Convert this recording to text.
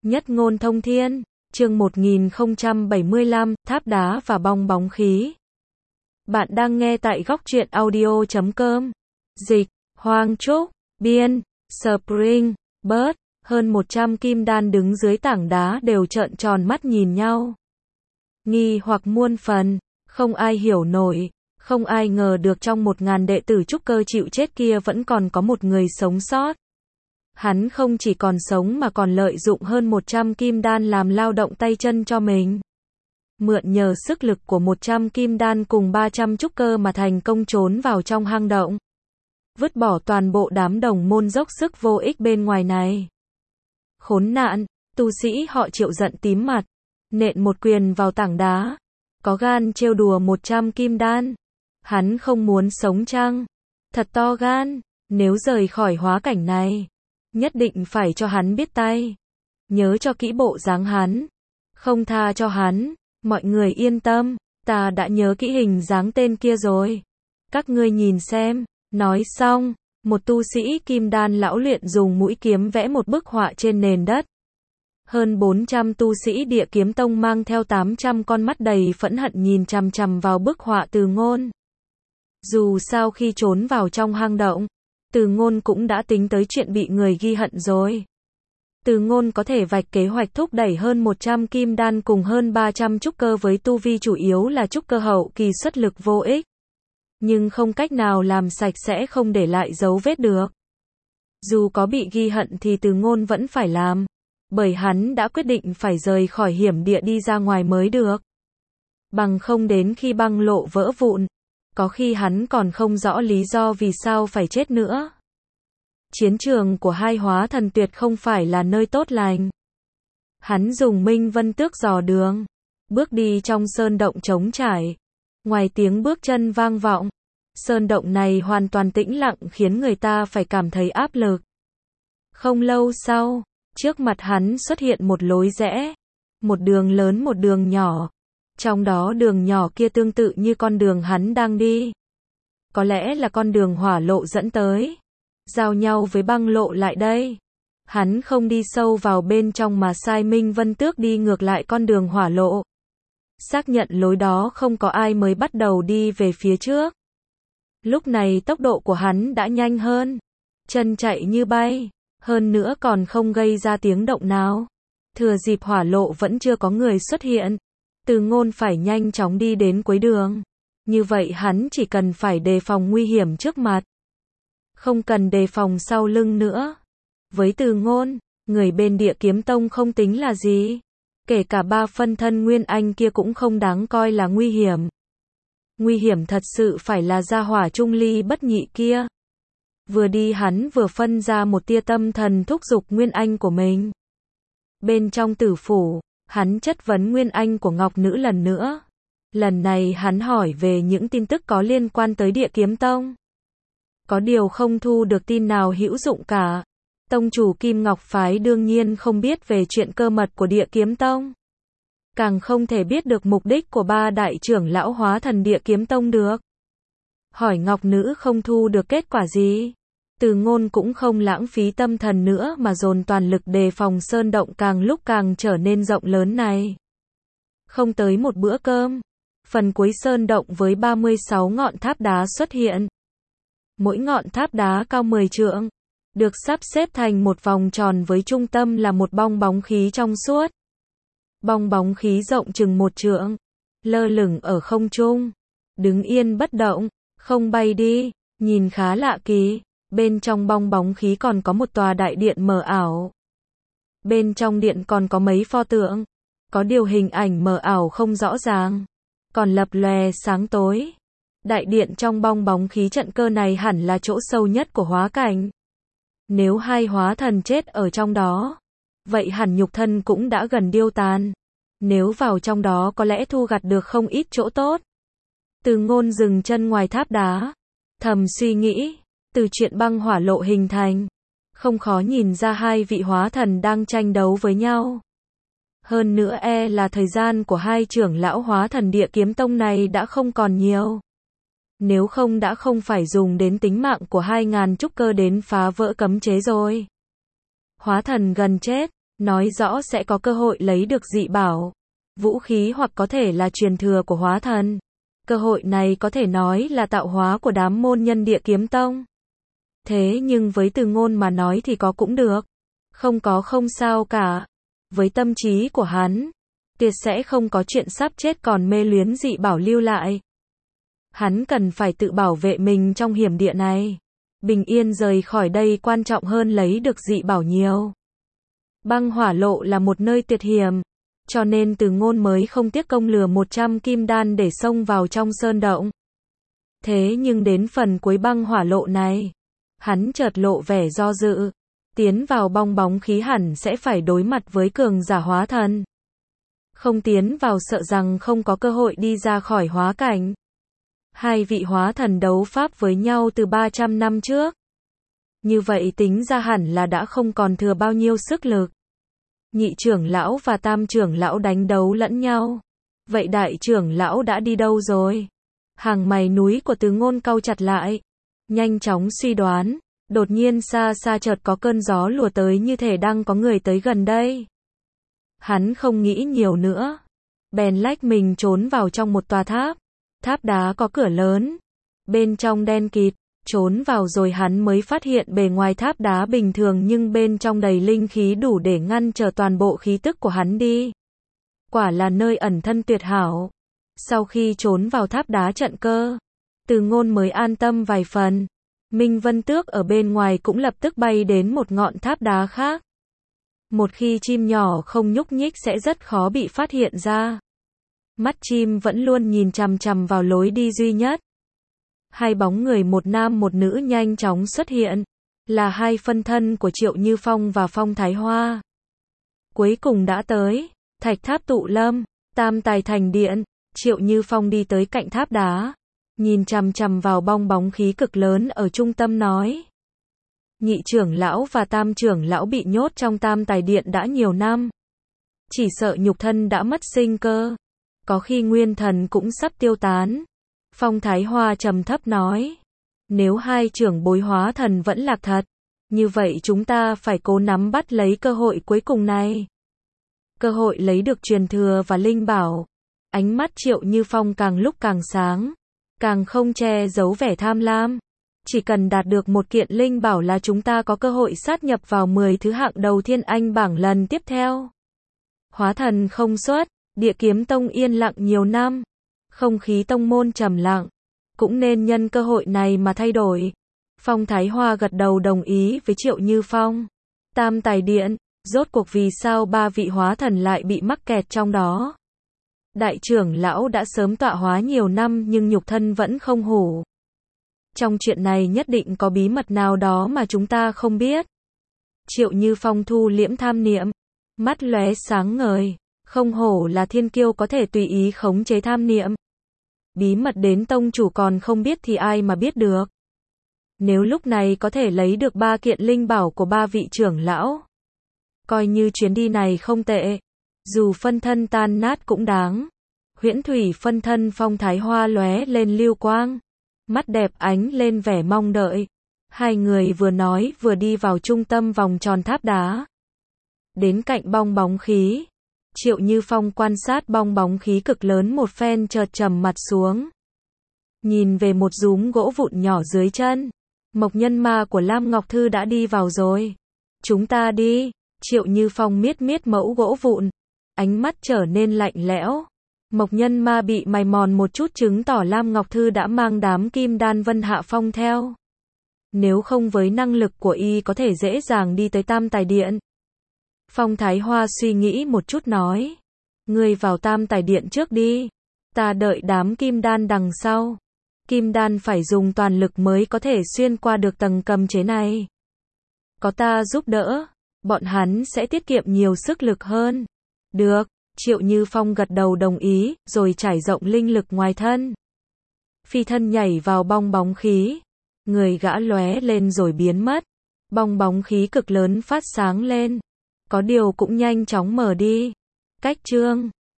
Nhất ngôn thông thiên, chương 1075, tháp đá và bong bóng khí. Bạn đang nghe tại góc truyện audio.com. Dịch, Hoàng Trúc, biên, Spring, Bird, hơn 100 kim đan đứng dưới tảng đá đều trợn tròn mắt nhìn nhau. Nghi hoặc muôn phần, không ai hiểu nổi, không ai ngờ được trong 1000 đệ tử trúc cơ chịu chết kia vẫn còn có một người sống sót. Hắn không chỉ còn sống mà còn lợi dụng hơn 100 kim đan làm lao động tay chân cho mình. Mượn nhờ sức lực của 100 kim đan cùng 300 trúc cơ mà thành công trốn vào trong hang động. Vứt bỏ toàn bộ đám đồng môn dốc sức vô ích bên ngoài này. Khốn nạn, tu sĩ họ Triệu giận tím mặt, nện một quyền vào tảng đá. Có gan trêu đùa 100 kim đan. Hắn không muốn sống chăng? Thật to gan, nếu rời khỏi hóa cảnh này, nhất định phải cho hắn biết tay. Nhớ cho kỹ bộ dáng hắn, không tha cho hắn. Mọi người yên tâm, ta đã nhớ kỹ hình dáng tên kia rồi. Các ngươi nhìn xem. Nói xong, một tu sĩ kim đan lão luyện dùng mũi kiếm vẽ một bức họa trên nền đất. Hơn 400 tu sĩ địa kiếm tông mang theo 800 con mắt đầy phẫn hận nhìn chằm chằm vào bức họa Từ Ngôn. Dù sao khi trốn vào trong hang động, Từ Ngôn cũng đã tính tới chuyện bị người ghi hận rồi. Từ Ngôn có thể vạch kế hoạch thúc đẩy hơn 100 kim đan cùng hơn 300 trúc cơ với tu vi chủ yếu là trúc cơ hậu kỳ xuất lực vô ích. Nhưng không cách nào làm sạch sẽ không để lại dấu vết được. Dù có bị ghi hận thì Từ Ngôn vẫn phải làm. Bởi hắn đã quyết định phải rời khỏi hiểm địa đi ra ngoài mới được. Bằng không đến khi băng lộ vỡ vụn, có khi hắn còn không rõ lý do vì sao phải chết nữa. Chiến trường của hai hóa thần tuyệt không phải là nơi tốt lành. Hắn dùng Minh Vân Tước dò đường, bước đi trong sơn động trống trải. Ngoài tiếng bước chân vang vọng, sơn động này hoàn toàn tĩnh lặng khiến người ta phải cảm thấy áp lực. Không lâu sau, trước mặt hắn xuất hiện một lối rẽ, một đường lớn một đường nhỏ. Trong đó đường nhỏ kia tương tự như con đường hắn đang đi. Có lẽ là con đường hỏa lộ dẫn tới. Giao nhau với băng lộ lại đây. Hắn không đi sâu vào bên trong mà sai Minh Vân Tước đi ngược lại con đường hỏa lộ. Xác nhận lối đó không có ai mới bắt đầu đi về phía trước. Lúc này tốc độ của hắn đã nhanh hơn. Chân chạy như bay. Hơn nữa còn không gây ra tiếng động nào. Thừa dịp hỏa lộ vẫn chưa có người xuất hiện, Từ Ngôn phải nhanh chóng đi đến cuối đường. Như vậy hắn chỉ cần phải đề phòng nguy hiểm trước mặt. Không cần đề phòng sau lưng nữa. Với Từ Ngôn, người bên Địa Kiếm Tông không tính là gì. Kể cả 3 phân thân Nguyên Anh kia cũng không đáng coi là nguy hiểm. Nguy hiểm thật sự phải là gia hỏa trung ly bất nhị kia. Vừa đi hắn vừa phân ra một tia tâm thần thúc giục Nguyên Anh của mình. Bên trong tử phủ, hắn chất vấn Nguyên Anh của Ngọc Nữ lần nữa. Lần này hắn hỏi về những tin tức có liên quan tới Địa Kiếm Tông. Có điều không thu được tin nào hữu dụng cả. Tông chủ Kim Ngọc Phái đương nhiên không biết về chuyện cơ mật của Địa Kiếm Tông. Càng không thể biết được mục đích của 3 đại trưởng lão hóa thần Địa Kiếm Tông được. Hỏi Ngọc Nữ không thu được kết quả gì. Từ Ngôn cũng không lãng phí tâm thần nữa mà dồn toàn lực đề phòng sơn động càng lúc càng trở nên rộng lớn này. Không tới một bữa cơm, phần cuối sơn động với 36 ngọn tháp đá xuất hiện. Mỗi ngọn tháp đá cao 10 trượng, được sắp xếp thành một vòng tròn với trung tâm là một bong bóng khí trong suốt. Bong bóng khí rộng chừng 1 trượng, lơ lửng ở không trung, đứng yên bất động, không bay đi, nhìn khá lạ kỳ. Bên trong bong bóng khí còn có một tòa đại điện mờ ảo. Bên trong điện còn có mấy pho tượng, có điều hình ảnh mờ ảo không rõ ràng, còn lập lòe sáng tối. Đại điện trong bong bóng khí trận cơ này hẳn là chỗ sâu nhất của hóa cảnh. Nếu hai hóa thần chết ở trong đó, vậy hẳn nhục thân cũng đã gần điêu tàn. Nếu vào trong đó có lẽ thu gặt được không ít chỗ tốt. Từ Ngôn dừng chân ngoài tháp đá, thầm suy nghĩ. Từ chuyện băng hỏa lộ hình thành, không khó nhìn ra hai vị hóa thần đang tranh đấu với nhau. Hơn nữa là thời gian của hai trưởng lão hóa thần Địa Kiếm Tông này đã không còn nhiều. Nếu không đã không phải dùng đến tính mạng của 2000 trúc cơ đến phá vỡ cấm chế rồi. Hóa thần gần chết, nói rõ sẽ có cơ hội lấy được dị bảo, vũ khí hoặc có thể là truyền thừa của hóa thần. Cơ hội này có thể nói là tạo hóa của đám môn nhân Địa Kiếm Tông. Thế nhưng với Từ Ngôn mà nói thì có cũng được, không có không sao cả. Với tâm trí của hắn, tuyệt sẽ không có chuyện sắp chết còn mê luyến dị bảo lưu lại. Hắn cần phải tự bảo vệ mình trong hiểm địa này. Bình yên rời khỏi đây quan trọng hơn lấy được dị bảo nhiều. Băng hỏa lộ là một nơi tuyệt hiểm, cho nên Từ Ngôn mới không tiếc công lừa 100 kim đan để xông vào trong sơn động. Thế nhưng đến phần cuối băng hỏa lộ này, hắn chợt lộ vẻ do dự. Tiến vào bong bóng khí hẳn sẽ phải đối mặt với cường giả hóa thần. Không tiến vào sợ rằng không có cơ hội đi ra khỏi hóa cảnh. Hai vị hóa thần đấu pháp với nhau từ 300 năm trước. Như vậy tính ra hẳn là đã không còn thừa bao nhiêu sức lực. Nhị trưởng lão và tam trưởng lão đánh đấu lẫn nhau. Vậy đại trưởng lão đã đi đâu rồi? Hàng mày núi của Từ Ngôn cau chặt lại. Nhanh chóng suy đoán. Đột nhiên xa xa chợt có cơn gió lùa tới như thể đang có người tới gần đây. Hắn không nghĩ nhiều nữa. Bèn lách mình trốn vào trong một tòa tháp. Tháp đá có cửa lớn. Bên trong đen kịt. Trốn vào rồi hắn mới phát hiện bề ngoài tháp đá bình thường nhưng bên trong đầy linh khí đủ để ngăn trở toàn bộ khí tức của hắn đi. Quả là nơi ẩn thân tuyệt hảo. Sau khi trốn vào tháp đá trận cơ, Từ Ngôn mới an tâm vài phần. Minh Vân Tước ở bên ngoài cũng lập tức bay đến một ngọn tháp đá khác. Một khi chim nhỏ không nhúc nhích sẽ rất khó bị phát hiện ra. Mắt chim vẫn luôn nhìn chằm chằm vào lối đi duy nhất. Hai bóng người một nam một nữ nhanh chóng xuất hiện, là hai phân thân của Triệu Như Phong và Phong Thái Hoa. Cuối cùng đã tới, Thạch Tháp Tụ Lâm, Tam Tài Thành Điện. Triệu Như Phong đi tới cạnh tháp đá, nhìn chằm chằm vào bong bóng khí cực lớn ở trung tâm nói. Nhị trưởng lão và tam trưởng lão bị nhốt trong Tam Tài Điện đã nhiều năm. Chỉ sợ nhục thân đã mất sinh cơ. Có khi nguyên thần cũng sắp tiêu tán. Phong Thái Hoa trầm thấp nói. Nếu hai trưởng bối hóa thần vẫn lạc thật, như vậy chúng ta phải cố nắm bắt lấy cơ hội cuối cùng này. Cơ hội lấy được truyền thừa và linh bảo. Ánh mắt Triệu Như Phong càng lúc càng sáng, càng không che giấu vẻ tham lam. Chỉ cần đạt được một kiện linh bảo là chúng ta có cơ hội sát nhập vào 10 thứ hạng đầu Thiên Anh bảng lần tiếp theo. Hóa thần không xuất, Địa Kiếm Tông yên lặng nhiều năm. Không khí tông môn trầm lặng, cũng nên nhân cơ hội này mà thay đổi. Phong Thái Hoa gật đầu đồng ý với Triệu Như Phong. Tam Tài Điện, rốt cuộc vì sao ba vị hóa thần lại bị mắc kẹt trong đó? Đại trưởng lão đã sớm tọa hóa nhiều năm nhưng nhục thân vẫn không hủ. Trong chuyện này nhất định có bí mật nào đó mà chúng ta không biết. Triệu Như Phong thu liễm tham niệm, mắt lóe sáng ngời, không hổ là thiên kiêu có thể tùy ý khống chế tham niệm. Bí mật đến tông chủ còn không biết thì ai mà biết được. Nếu lúc này có thể lấy được 3 kiện linh bảo của 3 vị trưởng lão, coi như chuyến đi này không tệ. Dù phân thân tan nát cũng đáng. Huyễn thủy phân thân Phong Thái Hoa lóe lên lưu quang. Mắt đẹp ánh lên vẻ mong đợi. Hai người vừa nói vừa đi vào trung tâm vòng tròn tháp đá. Đến cạnh bong bóng khí. Triệu Như Phong quan sát bong bóng khí cực lớn một phen chợt trầm mặt xuống. Nhìn về một dúm gỗ vụn nhỏ dưới chân. Mộc nhân ma của Lam Ngọc Thư đã đi vào rồi. Chúng ta đi. Triệu Như Phong miết miết mẫu gỗ vụn. Ánh mắt trở nên lạnh lẽo. Mộc nhân ma bị mài mòn một chút chứng tỏ Lam Ngọc Thư đã mang đám kim đan Vân Hạ Phong theo. Nếu không với năng lực của y có thể dễ dàng đi tới Tam Tài Điện. Phong Thái Hoa suy nghĩ một chút nói. Ngươi vào Tam Tài Điện trước đi. Ta đợi đám kim đan đằng sau. Kim đan phải dùng toàn lực mới có thể xuyên qua được tầng cầm chế này. Có ta giúp đỡ, bọn hắn sẽ tiết kiệm nhiều sức lực hơn. Được, Triệu Như Phong gật đầu đồng ý, rồi trải rộng linh lực ngoài thân. Phi thân nhảy vào bong bóng khí. Người gã lóe lên rồi biến mất. Bong bóng khí cực lớn phát sáng lên. Có điều cũng nhanh chóng mở đi. Cách chương